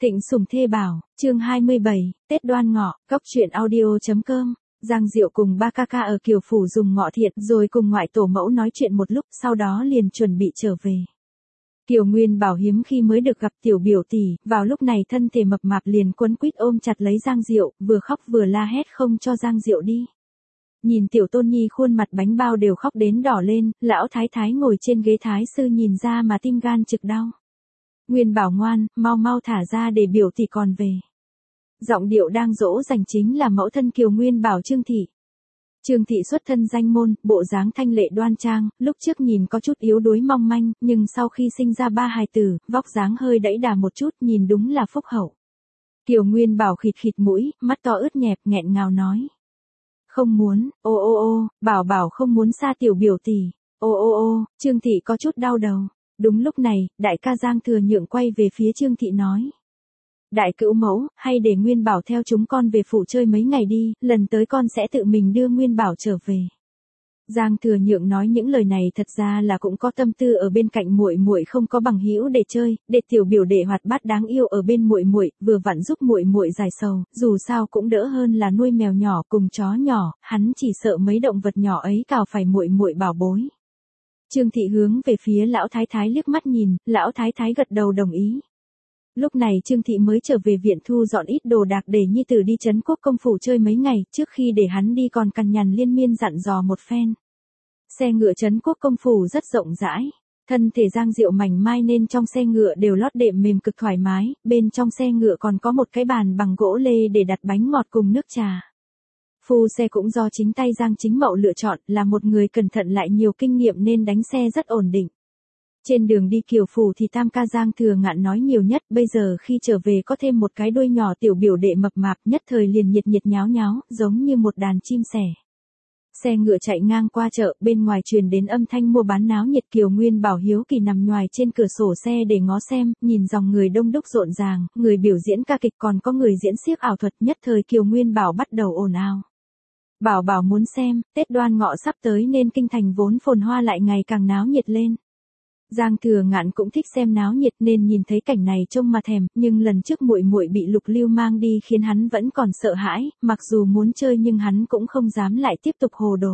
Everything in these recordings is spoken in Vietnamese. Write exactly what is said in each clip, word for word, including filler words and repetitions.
Thịnh Sủng Thê Bảo, chương hai mươi bảy, Tết Đoan Ngọ, Góc truyện audio.com. Giang Diệu cùng ba ca ca ở Kiều Phủ dùng ngọ thiện rồi cùng ngoại tổ mẫu nói chuyện một lúc, sau đó liền chuẩn bị trở về. Kiều Nguyên Bảo hiếm khi mới được gặp tiểu biểu tỷ, vào lúc này thân thể mập mạp liền quấn quýt ôm chặt lấy Giang Diệu, vừa khóc vừa la hét không cho Giang Diệu đi. Nhìn tiểu tôn nhi khuôn mặt bánh bao đều khóc đến đỏ lên, lão thái thái ngồi trên ghế thái sư nhìn ra mà tim gan trực đau. Nguyên Bảo ngoan, mau mau thả ra để biểu tỷ còn về. Giọng điệu đang dỗ dành chính là mẫu thân Kiều Nguyên Bảo Trương Thị. Trương Thị xuất thân danh môn, bộ dáng thanh lệ đoan trang, lúc trước nhìn có chút yếu đuối mong manh, nhưng sau khi sinh ra ba hài tử, vóc dáng hơi đẫy đà một chút, nhìn đúng là phúc hậu. Kiều Nguyên Bảo khịt khịt mũi, mắt to ướt nhẹp, nghẹn ngào nói. Không muốn, ô ô ô, Bảo Bảo không muốn xa tiểu biểu tỷ. Ô ô ô, Trương Thị có chút đau đầu. Đúng lúc này, đại ca Giang Thừa Nhượng quay về phía Trương Thị nói. Đại cữu mẫu, hay để Nguyên Bảo theo chúng con về phủ chơi mấy ngày đi, lần tới con sẽ tự mình đưa Nguyên Bảo trở về. Giang Thừa Nhượng nói những lời này thật ra là cũng có tâm tư ở bên cạnh muội muội không có bằng hữu để chơi, để tiểu biểu đệ hoạt bát đáng yêu ở bên muội muội, vừa vặn giúp muội muội giải sầu, dù sao cũng đỡ hơn là nuôi mèo nhỏ cùng chó nhỏ, hắn chỉ sợ mấy động vật nhỏ ấy cào phải muội muội bảo bối. Trương Thị hướng về phía lão thái thái liếc mắt nhìn, lão thái thái gật đầu đồng ý. Lúc này Trương Thị mới trở về viện thu dọn ít đồ đạc để nhi tử đi trấn quốc công phủ chơi mấy ngày, trước khi để hắn đi còn cằn nhằn liên miên dặn dò một phen. Xe ngựa trấn quốc công phủ rất rộng rãi, thân thể Giang Diệu mảnh mai nên trong xe ngựa đều lót đệm mềm cực thoải mái, bên trong xe ngựa còn có một cái bàn bằng gỗ lê để đặt bánh ngọt cùng nước trà. Phu xe cũng do chính tay Giang Chính Mậu lựa chọn, là một người cẩn thận lại nhiều kinh nghiệm nên đánh xe rất ổn định. Trên đường đi Kiều Phủ thì tam ca Giang Thừa Ngạn nói nhiều nhất, bây giờ khi trở về có thêm một cái đuôi nhỏ tiểu biểu đệ mập mạp nhất thời liền nhiệt nhiệt nháo nháo, giống như một đàn chim sẻ. Xe ngựa chạy ngang qua chợ, bên ngoài truyền đến âm thanh mua bán náo nhiệt. Kiều Nguyên Bảo hiếu kỳ nằm nhoài trên cửa sổ xe để ngó xem, nhìn dòng người đông đúc rộn ràng, người biểu diễn ca kịch còn có người diễn xiếc ảo thuật, nhất thời Kiều Nguyên Bảo bắt đầu ồn ào. Bảo Bảo muốn xem, Tết Đoan Ngọ sắp tới nên kinh thành vốn phồn hoa lại ngày càng náo nhiệt lên. Giang Thừa Ngạn cũng thích xem náo nhiệt nên nhìn thấy cảnh này trông mà thèm, nhưng lần trước muội muội bị Lục Lưu mang đi khiến hắn vẫn còn sợ hãi, mặc dù muốn chơi nhưng hắn cũng không dám lại tiếp tục hồ đồ.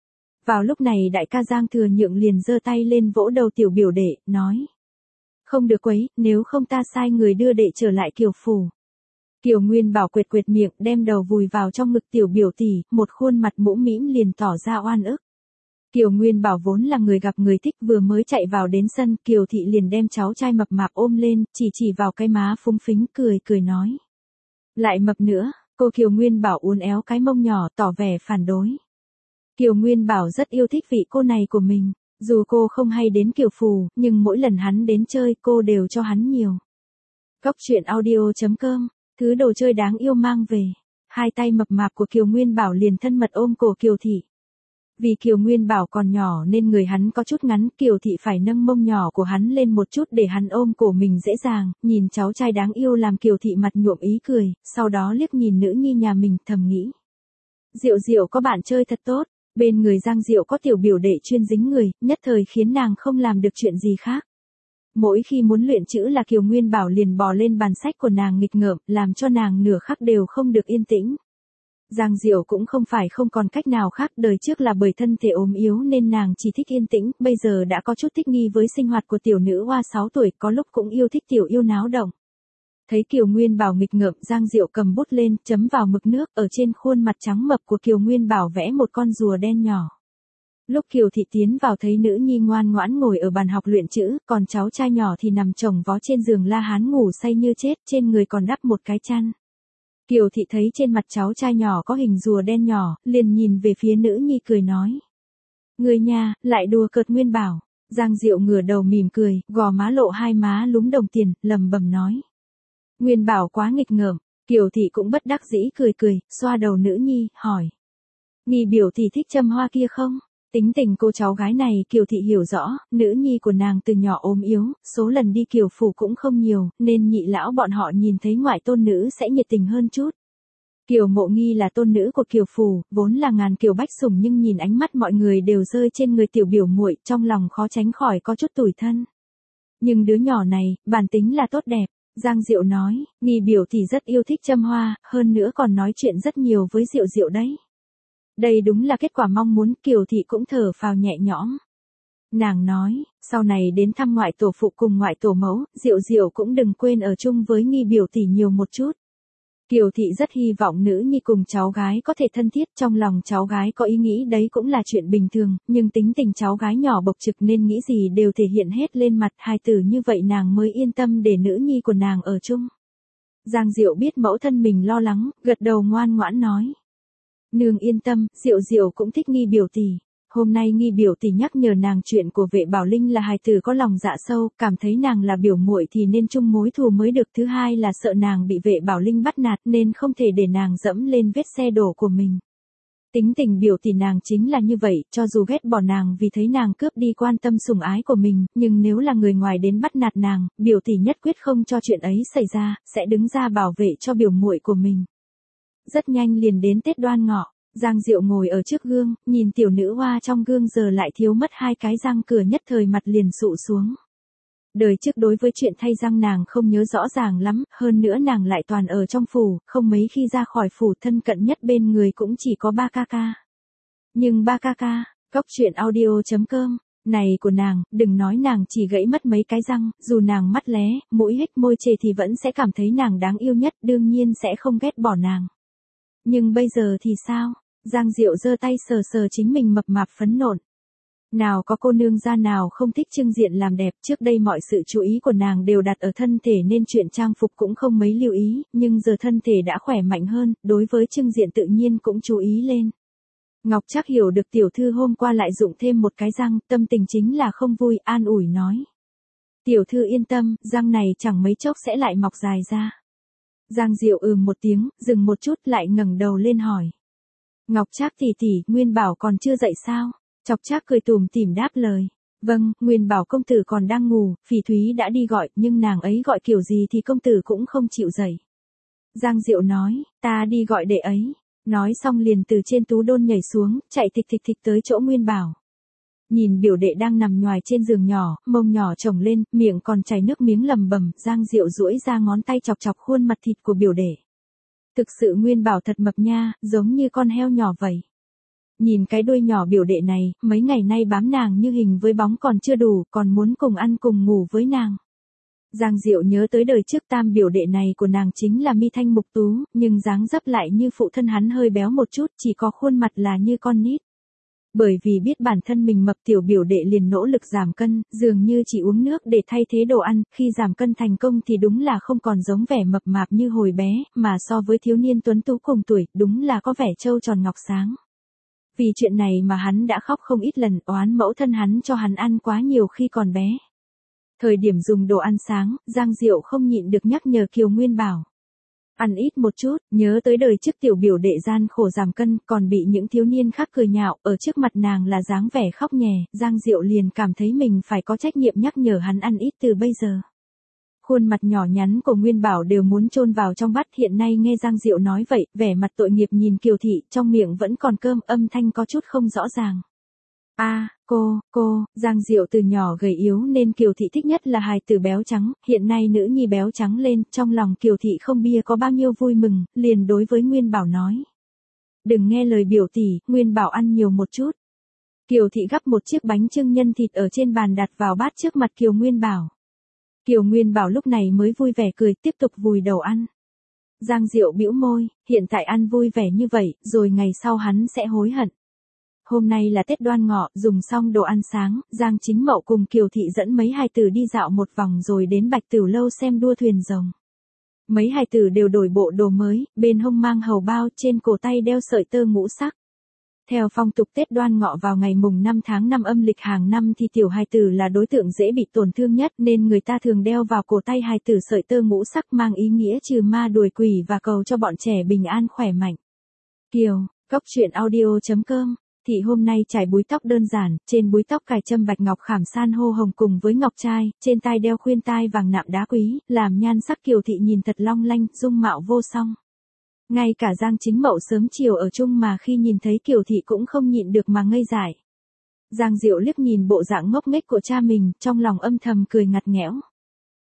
Vào lúc này đại ca Giang Thừa Nhượng liền giơ tay lên vỗ đầu tiểu biểu đệ, nói. Không được quấy, nếu không ta sai người đưa đệ trở lại Kiều Phủ. Kiều Nguyên Bảo quệt quệt miệng, đem đầu vùi vào trong ngực tiểu biểu tỷ, một khuôn mặt mũm mĩm liền tỏ ra oan ức. Kiều Nguyên Bảo vốn là người gặp người thích, vừa mới chạy vào đến sân, Kiều Thị liền đem cháu trai mập mạp ôm lên, chỉ chỉ vào cái má phúng phính, cười cười nói. Lại mập nữa, cô Kiều Nguyên Bảo uốn éo cái mông nhỏ, tỏ vẻ phản đối. Kiều Nguyên Bảo rất yêu thích vị cô này của mình, dù cô không hay đến Kiều Phủ, nhưng mỗi lần hắn đến chơi cô đều cho hắn nhiều. Góc truyện audio.com, thứ đồ chơi đáng yêu mang về. Hai tay mập mạp của Kiều Nguyên Bảo liền thân mật ôm cổ Kiều Thị. Vì Kiều Nguyên Bảo còn nhỏ nên người hắn có chút ngắn, Kiều Thị phải nâng mông nhỏ của hắn lên một chút để hắn ôm cổ mình dễ dàng, nhìn cháu trai đáng yêu làm Kiều Thị mặt nhuộm ý cười, sau đó liếc nhìn nữ nhi nhà mình thầm nghĩ. Diệu Diệu có bạn chơi thật tốt, bên người Giang Diệu có tiểu biểu đệ chuyên dính người, nhất thời khiến nàng không làm được chuyện gì khác. Mỗi khi muốn luyện chữ là Kiều Nguyên Bảo liền bò lên bàn sách của nàng nghịch ngợm, làm cho nàng nửa khắc đều không được yên tĩnh. Giang Diệu cũng không phải không còn cách nào khác, đời trước là bởi thân thể ốm yếu nên nàng chỉ thích yên tĩnh, bây giờ đã có chút thích nghi với sinh hoạt của tiểu nữ hoa sáu tuổi, có lúc cũng yêu thích tiểu yêu náo động. Thấy Kiều Nguyên Bảo nghịch ngợm, Giang Diệu cầm bút lên, chấm vào mực nước, ở trên khuôn mặt trắng mập của Kiều Nguyên Bảo vẽ một con rùa đen nhỏ. Lúc Kiều Thị tiến vào thấy nữ nhi ngoan ngoãn ngồi ở bàn học luyện chữ, còn cháu trai nhỏ thì nằm chồng vó trên giường la hán ngủ say như chết, trên người còn đắp một cái chăn. Kiều Thị thấy trên mặt cháu trai nhỏ có hình rùa đen nhỏ, liền nhìn về phía nữ nhi cười nói. Người nhà, lại đùa cợt Nguyên Bảo. Giang Diệu ngửa đầu mỉm cười, gò má lộ hai má lúm đồng tiền, lầm bầm nói. Nguyên Bảo quá nghịch ngợm. Kiều Thị cũng bất đắc dĩ cười cười, xoa đầu nữ nhi, hỏi. Nghi biểu thị thích châm hoa kia không? Tính tình cô cháu gái này Kiều Thị hiểu rõ, nữ nhi của nàng từ nhỏ ốm yếu, số lần đi Kiều Phủ cũng không nhiều, nên nhị lão bọn họ nhìn thấy ngoại tôn nữ sẽ nhiệt tình hơn chút. Kiều Mộ Nghi là tôn nữ của Kiều Phủ, vốn là ngàn kiều bách sủng nhưng nhìn ánh mắt mọi người đều rơi trên người tiểu biểu muội, trong lòng khó tránh khỏi có chút tủi thân. Nhưng đứa nhỏ này, bản tính là tốt đẹp, Giang Diệu nói, Nghi biểu tỷ rất yêu thích châm hoa, hơn nữa còn nói chuyện rất nhiều với Diệu Diệu đấy. Đây đúng là kết quả mong muốn, Kiều thị cũng thở phào nhẹ nhõm. Nàng nói, sau này đến thăm ngoại tổ phụ cùng ngoại tổ mẫu, Diệu Diệu cũng đừng quên ở chung với Nghi biểu tỷ nhiều một chút. Kiều thị rất hy vọng nữ nhi cùng cháu gái có thể thân thiết, trong lòng cháu gái có ý nghĩ đấy cũng là chuyện bình thường, nhưng tính tình cháu gái nhỏ bộc trực nên nghĩ gì đều thể hiện hết lên mặt hài tử, như vậy nàng mới yên tâm để nữ nhi của nàng ở chung. Giang Diệu biết mẫu thân mình lo lắng, gật đầu ngoan ngoãn nói. Nương yên tâm, Diệu Diệu cũng thích Nghi biểu tỷ. Hôm nay Nghi biểu tỷ nhắc nhở nàng chuyện của Vệ Bảo Linh là hài tử có lòng dạ sâu, cảm thấy nàng là biểu muội thì nên chung mối thù mới được. Thứ hai là sợ nàng bị Vệ Bảo Linh bắt nạt nên không thể để nàng dẫm lên vết xe đổ của mình. Tính tình biểu tỷ nàng chính là như vậy, cho dù ghét bỏ nàng vì thấy nàng cướp đi quan tâm sủng ái của mình, nhưng nếu là người ngoài đến bắt nạt nàng, biểu tỷ nhất quyết không cho chuyện ấy xảy ra, sẽ đứng ra bảo vệ cho biểu muội của mình. Rất nhanh liền đến Tết Đoan Ngọ. Giang Diệu ngồi ở trước gương, nhìn tiểu nữ hoa trong gương giờ lại thiếu mất hai cái răng, cửa nhất thời mặt liền sụ xuống. Đời trước đối với chuyện thay răng nàng không nhớ rõ ràng lắm, hơn nữa nàng lại toàn ở trong phủ, không mấy khi ra khỏi phủ, thân cận nhất bên người cũng chỉ có ba ca ca. Nhưng ba ca ca, Cốc Truyện Audio chấm com, này của nàng, đừng nói nàng chỉ gãy mất mấy cái răng, dù nàng mắt lé, mũi hếch môi chề thì vẫn sẽ cảm thấy nàng đáng yêu nhất, đương nhiên sẽ không ghét bỏ nàng. Nhưng bây giờ thì sao? Giang Diệu giơ tay sờ sờ chính mình mập mạp phấn nộn. Nào có cô nương gia nào không thích trưng diện làm đẹp, trước đây mọi sự chú ý của nàng đều đặt ở thân thể nên chuyện trang phục cũng không mấy lưu ý, nhưng giờ thân thể đã khỏe mạnh hơn, đối với trưng diện tự nhiên cũng chú ý lên. Ngọc Trác hiểu được tiểu thư hôm qua lại dụng thêm một cái răng, tâm tình chính là không vui, an ủi nói. Tiểu thư yên tâm, răng này chẳng mấy chốc sẽ lại mọc dài ra. Giang Diệu ừm một tiếng, dừng một chút lại ngẩng đầu lên hỏi. Ngọc Trác tỷ tỷ, Nguyên Bảo còn chưa dậy sao? Chọc Trác cười tủm tỉm đáp lời. Vâng, Nguyên Bảo công tử còn đang ngủ, Phỉ Thúy đã đi gọi, nhưng nàng ấy gọi kiểu gì thì công tử cũng không chịu dậy. Giang Diệu nói, ta đi gọi đệ ấy. Nói xong liền từ trên tú đôn nhảy xuống, chạy thịch thịch thịch tới chỗ Nguyên Bảo. Nhìn biểu đệ đang nằm nhoài trên giường nhỏ, mông nhỏ chồng lên, miệng còn chảy nước miếng lầm bầm, Giang Diệu duỗi ra ngón tay chọc chọc khuôn mặt thịt của biểu đệ. Thực sự Nguyên Bảo thật mập nha, giống như con heo nhỏ vậy. Nhìn cái đuôi nhỏ biểu đệ này, mấy ngày nay bám nàng như hình với bóng còn chưa đủ, còn muốn cùng ăn cùng ngủ với nàng. Giang Diệu nhớ tới đời trước tam biểu đệ này của nàng chính là mi thanh mục tú, nhưng dáng dấp lại như phụ thân hắn hơi béo một chút, chỉ có khuôn mặt là như con nít. Bởi vì biết bản thân mình mập, tiểu biểu đệ liền nỗ lực giảm cân, dường như chỉ uống nước để thay thế đồ ăn, khi giảm cân thành công thì đúng là không còn giống vẻ mập mạp như hồi bé, mà so với thiếu niên tuấn tú cùng tuổi, đúng là có vẻ trâu tròn ngọc sáng. Vì chuyện này mà hắn đã khóc không ít lần, oán mẫu thân hắn cho hắn ăn quá nhiều khi còn bé. Thời điểm dùng đồ ăn sáng, Giang Diệu không nhịn được nhắc nhở Kiều Nguyên Bảo. Ăn ít một chút, nhớ tới đời trước tiểu biểu đệ gian khổ giảm cân, còn bị những thiếu niên khác cười nhạo, ở trước mặt nàng là dáng vẻ khóc nhè, Giang Diệu liền cảm thấy mình phải có trách nhiệm nhắc nhở hắn ăn ít từ bây giờ. Khuôn mặt nhỏ nhắn của Nguyên Bảo đều muốn chôn vào trong bát, hiện nay nghe Giang Diệu nói vậy, vẻ mặt tội nghiệp nhìn Kiều thị, trong miệng vẫn còn cơm, âm thanh có chút không rõ ràng. A, à, cô, cô, Giang Diệu từ nhỏ gầy yếu nên Kiều thị thích nhất là hài tử béo trắng, hiện nay nữ nhi béo trắng lên, trong lòng Kiều thị không bia có bao nhiêu vui mừng, liền đối với Nguyên Bảo nói. Đừng nghe lời biểu tỷ, Nguyên Bảo ăn nhiều một chút. Kiều thị gắp một chiếc bánh chưng nhân thịt ở trên bàn đặt vào bát trước mặt Kiều Nguyên Bảo. Kiều Nguyên Bảo lúc này mới vui vẻ cười, tiếp tục vùi đầu ăn. Giang Diệu bĩu môi, hiện tại ăn vui vẻ như vậy, rồi ngày sau hắn sẽ hối hận. Hôm nay là Tết Đoan Ngọ, dùng xong đồ ăn sáng, Giang Chính Mậu cùng Kiều thị dẫn mấy hài tử đi dạo một vòng rồi đến Bạch Tửu lâu xem đua thuyền rồng. Mấy hài tử đều đổi bộ đồ mới, bên hông mang hầu bao, trên cổ tay đeo sợi tơ ngũ sắc. Theo phong tục Tết Đoan Ngọ vào ngày mùng năm tháng năm âm lịch hàng năm thì tiểu hài tử là đối tượng dễ bị tổn thương nhất, nên người ta thường đeo vào cổ tay hài tử sợi tơ ngũ sắc mang ý nghĩa trừ ma đuổi quỷ và cầu cho bọn trẻ bình an khỏe mạnh. Kiều, Cốc Truyện Audio chấm com. Thị hôm nay trải búi tóc đơn giản, trên búi tóc cài châm bạch ngọc khảm san hô hồng cùng với ngọc trai, trên tai đeo khuyên tai vàng nạm đá quý, làm nhan sắc Kiều thị nhìn thật long lanh, dung mạo vô song. Ngay cả Giang Chính Mậu sớm chiều ở chung mà khi nhìn thấy Kiều thị cũng không nhịn được mà ngây dại. Giang Diệu liếc nhìn bộ dạng ngốc nghếch của cha mình, trong lòng âm thầm cười ngặt nghẽo.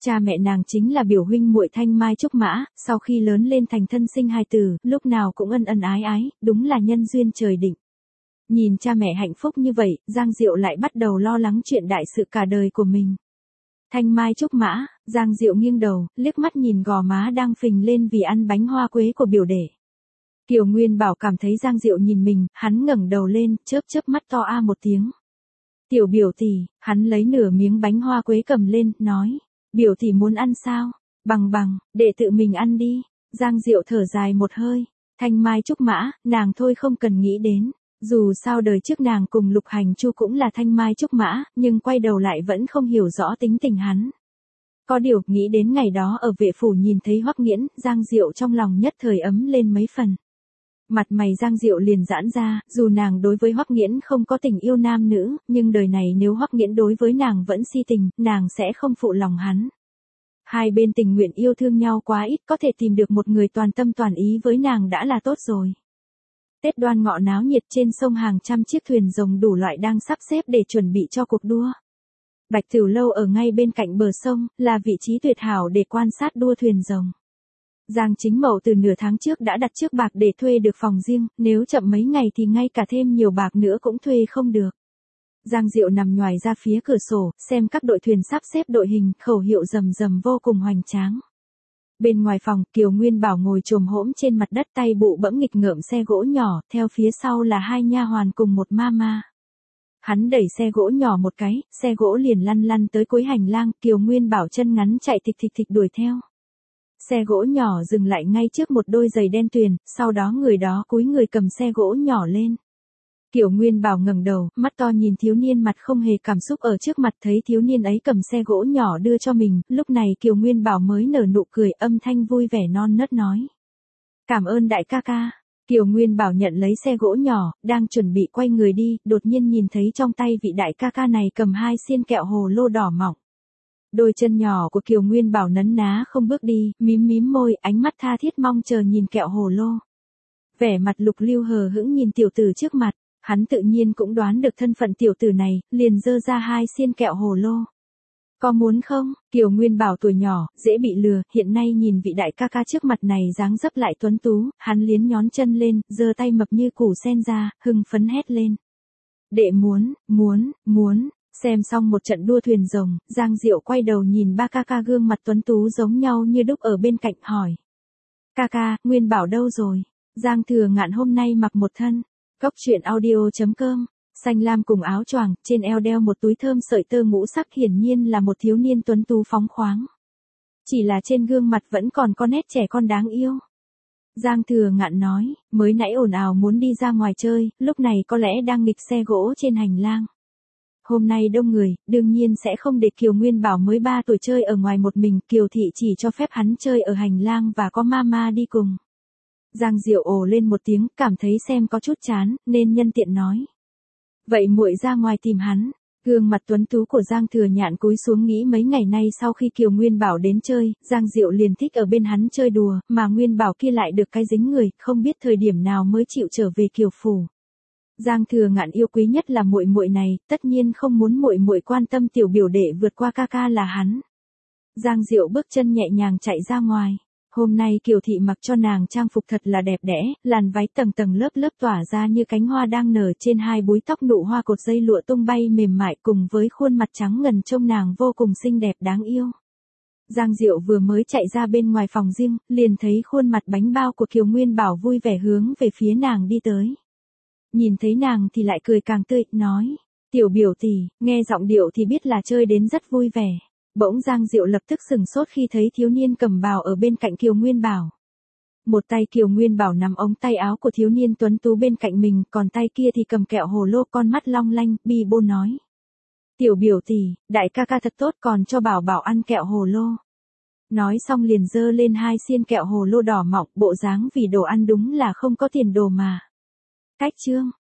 Cha mẹ nàng chính là biểu huynh muội Thanh Mai Trúc Mã, sau khi lớn lên thành thân sinh hai tử, lúc nào cũng ân ân ái ái, đúng là nhân duyên trời định. Nhìn cha mẹ hạnh phúc như vậy, Giang Diệu lại bắt đầu lo lắng chuyện đại sự cả đời của mình. Thanh Mai Trúc Mã, Giang Diệu nghiêng đầu, liếc mắt nhìn gò má đang phình lên vì ăn bánh hoa quế của biểu đệ. Kiều Nguyên Bảo cảm thấy Giang Diệu nhìn mình, hắn ngẩng đầu lên, chớp chớp mắt to a một tiếng. Tiểu biểu tỷ, hắn lấy nửa miếng bánh hoa quế cầm lên, nói. Biểu tỷ muốn ăn sao? Bằng bằng, để tự mình ăn đi. Giang Diệu thở dài một hơi. Thanh Mai Trúc Mã, nàng thôi không cần nghĩ đến. Dù sao đời trước nàng cùng Lục Hành Chu cũng là Thanh Mai Trúc Mã, nhưng quay đầu lại vẫn không hiểu rõ tính tình hắn. Có điều, nghĩ đến ngày đó ở vệ phủ nhìn thấy Hoắc Nghiễn, Giang Diệu trong lòng nhất thời ấm lên mấy phần. Mặt mày Giang Diệu liền giãn ra, dù nàng đối với Hoắc Nghiễn không có tình yêu nam nữ, nhưng đời này nếu Hoắc Nghiễn đối với nàng vẫn si tình, nàng sẽ không phụ lòng hắn. Hai bên tình nguyện yêu thương nhau quá ít, có thể tìm được một người toàn tâm toàn ý với nàng đã là tốt rồi. Tết Đoan Ngọ náo nhiệt, trên sông hàng trăm chiếc thuyền rồng đủ loại đang sắp xếp để chuẩn bị cho cuộc đua. Bạch Tiểu Lâu ở ngay bên cạnh bờ sông, là vị trí tuyệt hảo để quan sát đua thuyền rồng. Giang Chính Mậu từ nửa tháng trước đã đặt trước bạc để thuê được phòng riêng, nếu chậm mấy ngày thì ngay cả thêm nhiều bạc nữa cũng thuê không được. Giang Diệu nằm nhoài ra phía cửa sổ, xem các đội thuyền sắp xếp đội hình, khẩu hiệu rầm rầm vô cùng hoành tráng. Bên ngoài phòng, Kiều Nguyên Bảo ngồi chồm hổm trên mặt đất, tay bụ bẫm nghịch ngợm xe gỗ nhỏ, theo phía sau là hai nha hoàn cùng một ma ma. Hắn đẩy xe gỗ nhỏ một cái, xe gỗ liền lăn lăn tới cuối hành lang, Kiều Nguyên Bảo chân ngắn chạy thịch thịch thịch đuổi theo. Xe gỗ nhỏ dừng lại ngay trước một đôi giày đen tuyền, sau đó người đó cúi người cầm xe gỗ nhỏ lên. Kiều Nguyên Bảo ngẩng đầu, mắt to nhìn thiếu niên mặt không hề cảm xúc ở trước mặt, thấy thiếu niên ấy cầm xe gỗ nhỏ đưa cho mình, lúc này Kiều Nguyên Bảo mới nở nụ cười, âm thanh vui vẻ non nớt nói. Cảm ơn đại ca ca. Kiều Nguyên Bảo nhận lấy xe gỗ nhỏ, đang chuẩn bị quay người đi, đột nhiên nhìn thấy trong tay vị đại ca ca này cầm hai xiên kẹo hồ lô đỏ mỏng. Đôi chân nhỏ của Kiều Nguyên Bảo nấn ná không bước đi, mím mím môi, ánh mắt tha thiết mong chờ nhìn kẹo hồ lô. Vẻ mặt Lục Lưu hờ hững nhìn tiểu tử trước mặt, hắn tự nhiên cũng đoán được thân phận tiểu tử này, liền giơ ra hai xiên kẹo hồ lô. Có muốn không? Kiều Nguyên Bảo tuổi nhỏ, dễ bị lừa, hiện nay nhìn vị đại ca ca trước mặt này dáng dấp lại tuấn tú, hắn liến nhón chân lên, giơ tay mập như củ sen ra, hưng phấn hét lên. Đệ muốn, muốn, muốn. Xem xong một trận đua thuyền rồng, Giang Diệu quay đầu nhìn ba ca ca gương mặt tuấn tú giống nhau như đúc ở bên cạnh hỏi. Ca ca, Nguyên Bảo đâu rồi? Giang Thừa Ngạn hôm nay mặc một thân. Cốc truyện audio chấm com. Xanh lam cùng áo choàng, trên eo đeo một túi thơm sợi tơ ngũ sắc, hiển nhiên là một thiếu niên tuấn tú phóng khoáng. Chỉ là trên gương mặt vẫn còn có nét trẻ con đáng yêu. Giang Thừa Ngạn nói, mới nãy ồn ào muốn đi ra ngoài chơi, lúc này có lẽ đang nghịch xe gỗ trên hành lang. Hôm nay đông người, đương nhiên sẽ không để Kiều Nguyên Bảo mới ba tuổi chơi ở ngoài một mình, Kiều thị chỉ cho phép hắn chơi ở hành lang và có mama đi cùng. Giang Diệu ồ lên một tiếng, cảm thấy xem có chút chán, nên nhân tiện nói. Vậy muội ra ngoài tìm hắn. Gương mặt tuấn tú của Giang Thừa Nhạn cúi xuống nghĩ mấy ngày nay sau khi Kiều Nguyên Bảo đến chơi, Giang Diệu liền thích ở bên hắn chơi đùa, mà Nguyên Bảo kia lại được cái dính người, không biết thời điểm nào mới chịu trở về Kiều phủ. Giang Thừa Ngạn yêu quý nhất là muội muội này, tất nhiên không muốn muội muội quan tâm tiểu biểu đệ vượt qua ca ca là hắn. Giang Diệu bước chân nhẹ nhàng chạy ra ngoài. Hôm nay Kiều thị mặc cho nàng trang phục thật là đẹp đẽ, làn váy tầng tầng lớp lớp tỏa ra như cánh hoa đang nở, trên hai búi tóc nụ hoa cột dây lụa tung bay mềm mại, cùng với khuôn mặt trắng ngần trông nàng vô cùng xinh đẹp đáng yêu. Giang Diệu vừa mới chạy ra bên ngoài phòng riêng, liền thấy khuôn mặt bánh bao của Kiều Nguyên Bảo vui vẻ hướng về phía nàng đi tới. Nhìn thấy nàng thì lại cười càng tươi, nói, tiểu biểu tỷ, nghe giọng điệu thì biết là chơi đến rất vui vẻ. Bỗng Giang Diệu lập tức sừng sốt khi thấy thiếu niên cầm bào ở bên cạnh Kiều Nguyên Bảo. Một tay Kiều Nguyên Bảo nắm ống tay áo của thiếu niên tuấn tú bên cạnh mình, còn tay kia thì cầm kẹo hồ lô, con mắt long lanh, bi bô nói. Tiểu biểu tỷ, đại ca ca thật tốt, còn cho Bảo Bảo ăn kẹo hồ lô. Nói xong liền giơ lên hai xiên kẹo hồ lô đỏ mọng, bộ dáng vì đồ ăn đúng là không có tiền đồ mà. Cách chương.